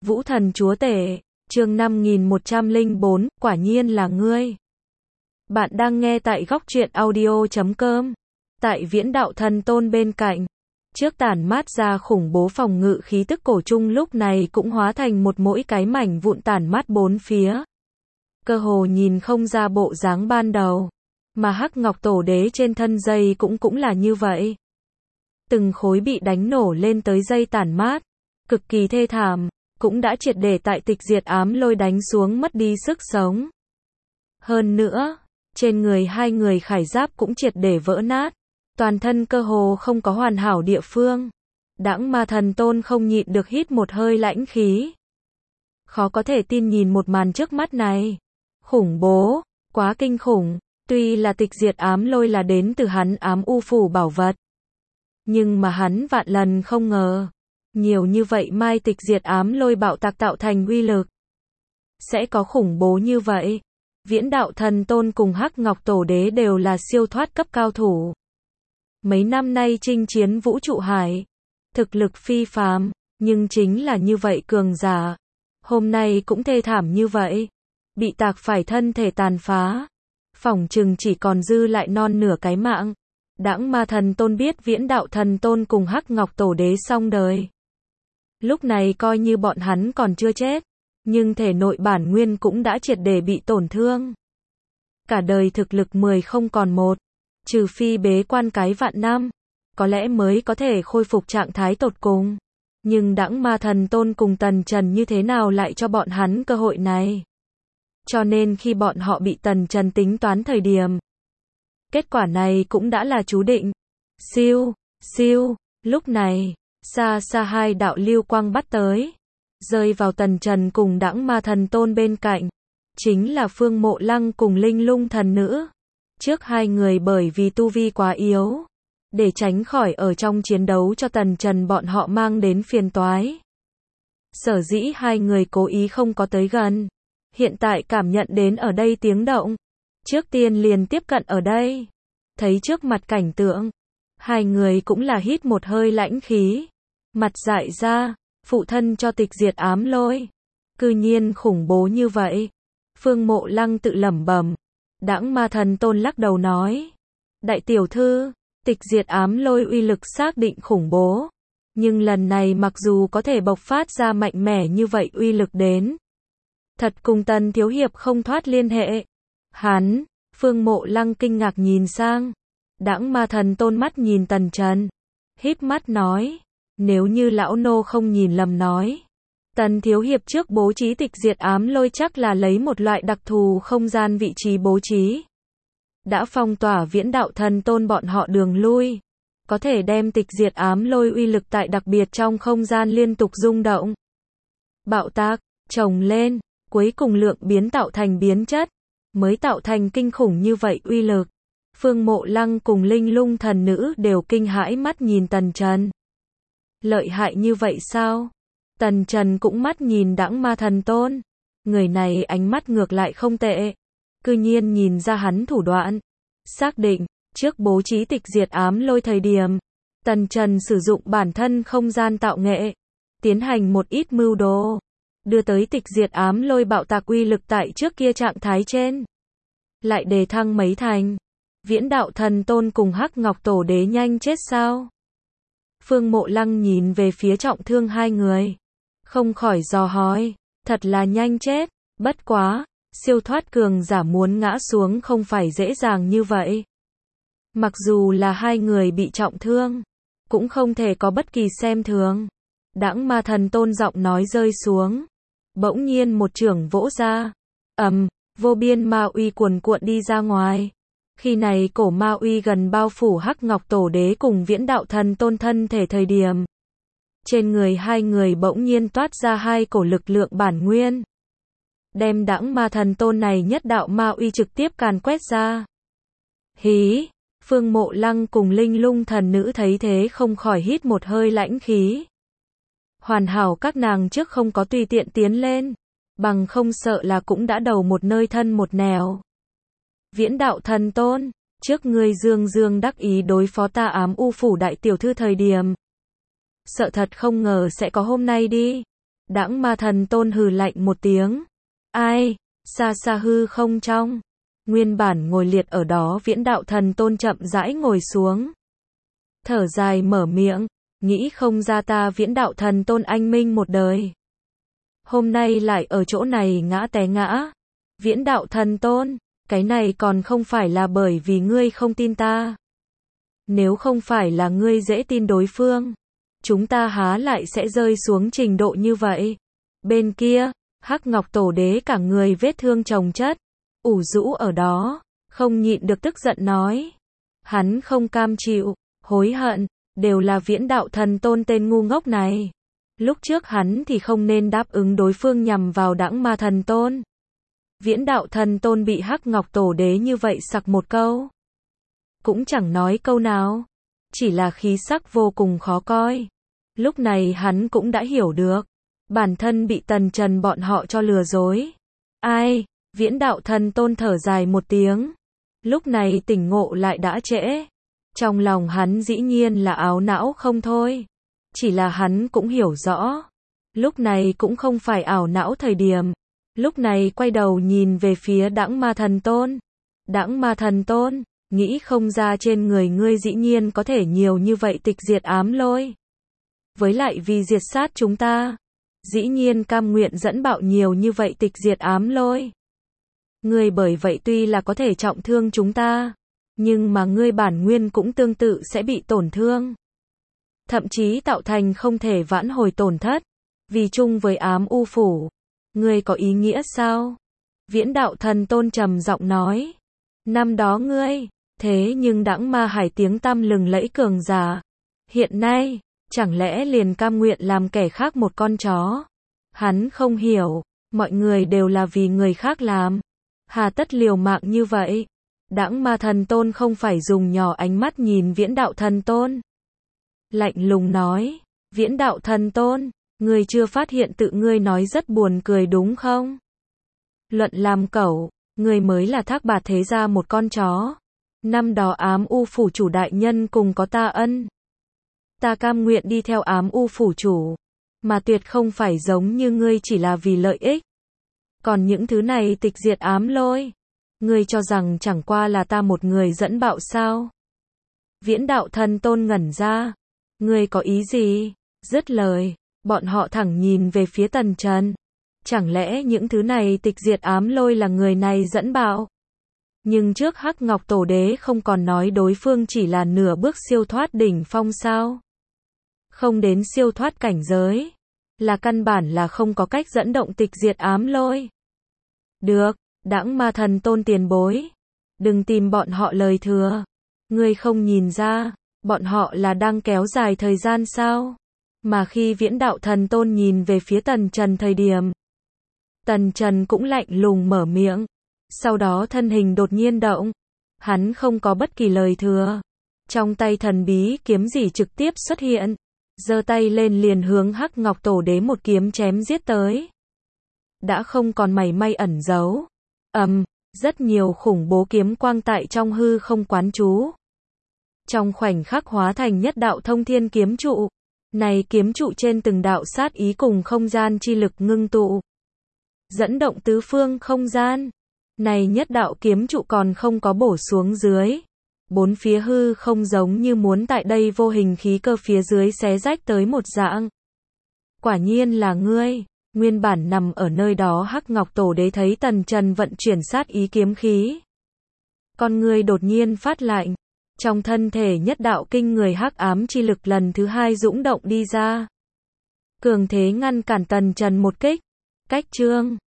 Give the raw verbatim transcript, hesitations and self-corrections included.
Vũ thần chúa tể, chương năm nghìn một trăm lẻ bốn, quả nhiên là ngươi. Bạn đang nghe tại góc truyện audio chấm com. Tại viễn đạo thần tôn bên cạnh, trước tản mát ra khủng bố phòng ngự khí tức cổ trung lúc này cũng hóa thành một mỗi cái mảnh vụn tản mát bốn phía. Cơ hồ nhìn không ra bộ dáng ban đầu, mà hắc ngọc tổ đế trên thân dây cũng cũng là như vậy. Từng khối bị đánh nổ lên tới dây tản mát, cực kỳ thê thảm, cũng đã triệt để tại tịch diệt ám lôi đánh xuống mất đi sức sống. Hơn nữa, trên người hai người khải giáp cũng triệt để vỡ nát, toàn thân cơ hồ không có hoàn hảo địa phương. Đãng ma thần tôn không nhịn được hít một hơi lãnh khí. Khó có thể tin nhìn một màn trước mắt này. Khủng bố, quá kinh khủng, tuy là tịch diệt ám lôi là đến từ hắn ám u phủ bảo vật. Nhưng mà hắn vạn lần không ngờ, nhiều như vậy mai tịch diệt ám lôi bạo tạc tạo thành uy lực. Sẽ có khủng bố như vậy. Viễn đạo thần tôn cùng hắc ngọc tổ đế đều là siêu thoát cấp cao thủ. Mấy năm nay chinh chiến vũ trụ hải, thực lực phi phàm, nhưng chính là như vậy cường giả. Hôm nay cũng thê thảm như vậy, bị tạc phải thân thể tàn phá, phỏng chừng chỉ còn dư lại non nửa cái mạng. Đãng ma thần tôn biết viễn đạo thần tôn cùng hắc ngọc tổ đế xong đời. Lúc này coi như bọn hắn còn chưa chết, nhưng thể nội bản nguyên cũng đã triệt để bị tổn thương. Cả đời thực lực mười không còn một, trừ phi bế quan cái vạn năm, có lẽ mới có thể khôi phục trạng thái tột cùng. Nhưng đãng ma thần tôn cùng Tần Trần như thế nào lại cho bọn hắn cơ hội này? Cho nên khi bọn họ bị Tần Trần tính toán thời điểm, kết quả này cũng đã là chú định. Siêu, siêu, lúc này, xa xa hai đạo lưu quang bắt tới, rơi vào Tần Trần cùng đãng ma thần tôn bên cạnh. Chính là Phương Mộ Lăng cùng Linh Lung thần nữ. Trước hai người bởi vì tu vi quá yếu, để tránh khỏi ở trong chiến đấu cho Tần Trần bọn họ mang đến phiền toái. Sở dĩ hai người cố ý không có tới gần. Hiện tại cảm nhận đến ở đây tiếng động, trước tiên liền tiếp cận ở đây. Thấy trước mặt cảnh tượng, hai người cũng là hít một hơi lãnh khí. Mặt dại ra, phụ thân cho tịch diệt ám lôi. Cư nhiên khủng bố như vậy. Phương Mộ Lăng tự lẩm bẩm. Đãng ma thần tôn lắc đầu nói. Đại tiểu thư, tịch diệt ám lôi uy lực xác định khủng bố. Nhưng lần này mặc dù có thể bộc phát ra mạnh mẽ như vậy uy lực đến, thật cùng Tần thiếu hiệp không thoát liên hệ. Hắn, Phương Mộ Lăng kinh ngạc nhìn sang. Đãng ma thần tôn mắt nhìn Tần Trần, híp mắt nói. Nếu như lão nô không nhìn lầm nói, Tần thiếu hiệp trước bố trí tịch diệt ám lôi chắc là lấy một loại đặc thù không gian vị trí bố trí. Đã phong tỏa viễn đạo thần tôn bọn họ đường lui. Có thể đem tịch diệt ám lôi uy lực tại đặc biệt trong không gian liên tục rung động. Bạo tạc, chồng lên, cuối cùng lượng biến tạo thành biến chất, mới tạo thành kinh khủng như vậy uy lực. Phương Mộ Lăng cùng Linh Lung thần nữ đều kinh hãi mắt nhìn Tần Trần. Lợi hại như vậy sao? Tần Trần cũng mắt nhìn đãng ma thần tôn. Người này ánh mắt ngược lại không tệ. Cư nhiên nhìn ra hắn thủ đoạn. Xác định, trước bố trí tịch diệt ám lôi thời điểm, Tần Trần sử dụng bản thân không gian tạo nghệ, tiến hành một ít mưu đồ, đưa tới tịch diệt ám lôi bạo tạc uy lực tại trước kia trạng thái trên. Lại đề thăng mấy thành. Viễn đạo thần tôn cùng hắc ngọc tổ đế nhanh chết sao? Phương Mộ Lăng nhìn về phía trọng thương hai người, không khỏi dò hỏi. Thật là nhanh chết, bất quá, siêu thoát cường giả muốn ngã xuống không phải dễ dàng như vậy. Mặc dù là hai người bị trọng thương, cũng không thể có bất kỳ xem thường. Đãng ma thần tôn giọng nói rơi xuống, bỗng nhiên một chưởng vỗ ra, ầm, vô biên ma uy cuồn cuộn đi ra ngoài. Khi này cổ ma uy gần bao phủ hắc ngọc tổ đế cùng viễn đạo thần tôn thân thể thời điểm, trên người hai người bỗng nhiên toát ra hai cổ lực lượng bản nguyên, đem đãng ma thần tôn này nhất đạo ma uy trực tiếp càn quét ra. Hí, Phương Mộ Lăng cùng Linh Lung thần nữ thấy thế không khỏi hít một hơi lãnh khí. Hoàn hảo các nàng trước không có tùy tiện tiến lên, bằng không sợ là cũng đã đầu một nơi thân một nẻo. Viễn đạo thần tôn, trước ngươi dương dương đắc ý đối phó ta ám u phủ đại tiểu thư thời điểm, sợ thật không ngờ sẽ có hôm nay đi. Đãng ma thần tôn hừ lạnh một tiếng. Ai? Xa xa hư không trong. Nguyên bản ngồi liệt ở đó viễn đạo thần tôn chậm rãi ngồi xuống. Thở dài mở miệng. Nghĩ không ra ta viễn đạo thần tôn anh minh một đời. Hôm nay lại ở chỗ này ngã té ngã. Viễn đạo thần tôn, cái này còn không phải là bởi vì ngươi không tin ta. Nếu không phải là ngươi dễ tin đối phương, chúng ta há lại sẽ rơi xuống trình độ như vậy. Bên kia, Hắc Ngọc Tổ Đế cả người vết thương chồng chất, ủ rũ ở đó, không nhịn được tức giận nói. Hắn không cam chịu, hối hận, đều là viễn đạo thần tôn tên ngu ngốc này. Lúc trước hắn thì không nên đáp ứng đối phương nhằm vào đãng ma thần tôn. Viễn đạo thần tôn bị Hắc Ngọc Tổ Đế như vậy sặc một câu. Cũng chẳng nói câu nào, chỉ là khí sắc vô cùng khó coi. Lúc này hắn cũng đã hiểu được, bản thân bị Tần Trần bọn họ cho lừa dối. Ai? Viễn đạo thần tôn thở dài một tiếng. Lúc này tỉnh ngộ lại đã trễ. Trong lòng hắn dĩ nhiên là áo não không thôi. Chỉ là hắn cũng hiểu rõ. Lúc này cũng không phải ảo não thời điểm. Lúc này quay đầu nhìn về phía đãng ma thần tôn. Đãng ma thần tôn, nghĩ không ra trên người ngươi dĩ nhiên có thể nhiều như vậy tịch diệt ám lôi. Với lại vì diệt sát chúng ta, dĩ nhiên cam nguyện dẫn bạo nhiều như vậy tịch diệt ám lôi. Ngươi bởi vậy tuy là có thể trọng thương chúng ta, nhưng mà ngươi bản nguyên cũng tương tự sẽ bị tổn thương. Thậm chí tạo thành không thể vãn hồi tổn thất, vì chung với ám u phủ. Ngươi có ý nghĩa sao? Viễn đạo thần tôn trầm giọng nói. Năm đó ngươi, thế nhưng đãng ma hải tiếng tăm lừng lẫy cường giả. Hiện nay, chẳng lẽ liền cam nguyện làm kẻ khác một con chó? Hắn không hiểu, mọi người đều là vì người khác làm. Hà tất liều mạng như vậy? Đãng ma thần tôn không phải dùng nhỏ ánh mắt nhìn viễn đạo thần tôn. Lạnh lùng nói, viễn đạo thần tôn, ngươi chưa phát hiện tự ngươi nói rất buồn cười đúng không? Luận làm cẩu, ngươi mới là thác bạt thế gia một con chó. Năm đó ám u phủ chủ đại nhân cùng có ta ân. Ta cam nguyện đi theo ám u phủ chủ, mà tuyệt không phải giống như ngươi chỉ là vì lợi ích. Còn những thứ này tịch diệt ám lôi, ngươi cho rằng chẳng qua là ta một người dẫn bạo sao? Viễn đạo thần tôn ngẩn ra, ngươi có ý gì? Dứt lời, bọn họ thẳng nhìn về phía Tần Trần. Chẳng lẽ những thứ này tịch diệt ám lôi là người này dẫn bạo? Nhưng trước Hắc Ngọc Tổ Đế không còn nói đối phương chỉ là nửa bước siêu thoát đỉnh phong sao? Không đến siêu thoát cảnh giới, là căn bản là không có cách dẫn động tịch diệt ám lôi. Được, đãng ma thần tôn tiền bối, đừng tìm bọn họ lời thừa. Ngươi không nhìn ra, bọn họ là đang kéo dài thời gian sao? Mà khi viễn đạo thần tôn nhìn về phía Tần Trần thời điểm, Tần Trần cũng lạnh lùng mở miệng. Sau đó thân hình đột nhiên động. Hắn không có bất kỳ lời thừa. Trong tay thần bí kiếm gì trực tiếp xuất hiện. Giơ tay lên liền hướng Hắc Ngọc Tổ Đế một kiếm chém giết tới. Đã không còn mảy may ẩn giấu. Ầm, um, rất nhiều khủng bố kiếm quang tại trong hư không quán trú. Trong khoảnh khắc hóa thành nhất đạo thông thiên kiếm trụ. Này kiếm trụ trên từng đạo sát ý cùng không gian chi lực ngưng tụ. Dẫn động tứ phương không gian. Này nhất đạo kiếm trụ còn không có bổ xuống dưới. Bốn phía hư không giống như muốn tại đây vô hình khí cơ phía dưới xé rách tới một dạng. Quả nhiên là ngươi. Nguyên bản nằm ở nơi đó Hắc Ngọc Tổ Đế thấy Tần Trần vận chuyển sát ý kiếm khí. Con ngươi đột nhiên phát lạnh. Trong thân thể nhất đạo kinh người hắc ám chi lực lần thứ hai dũng động đi ra. Cường thế ngăn cản Tần Trần một kích. Cách chương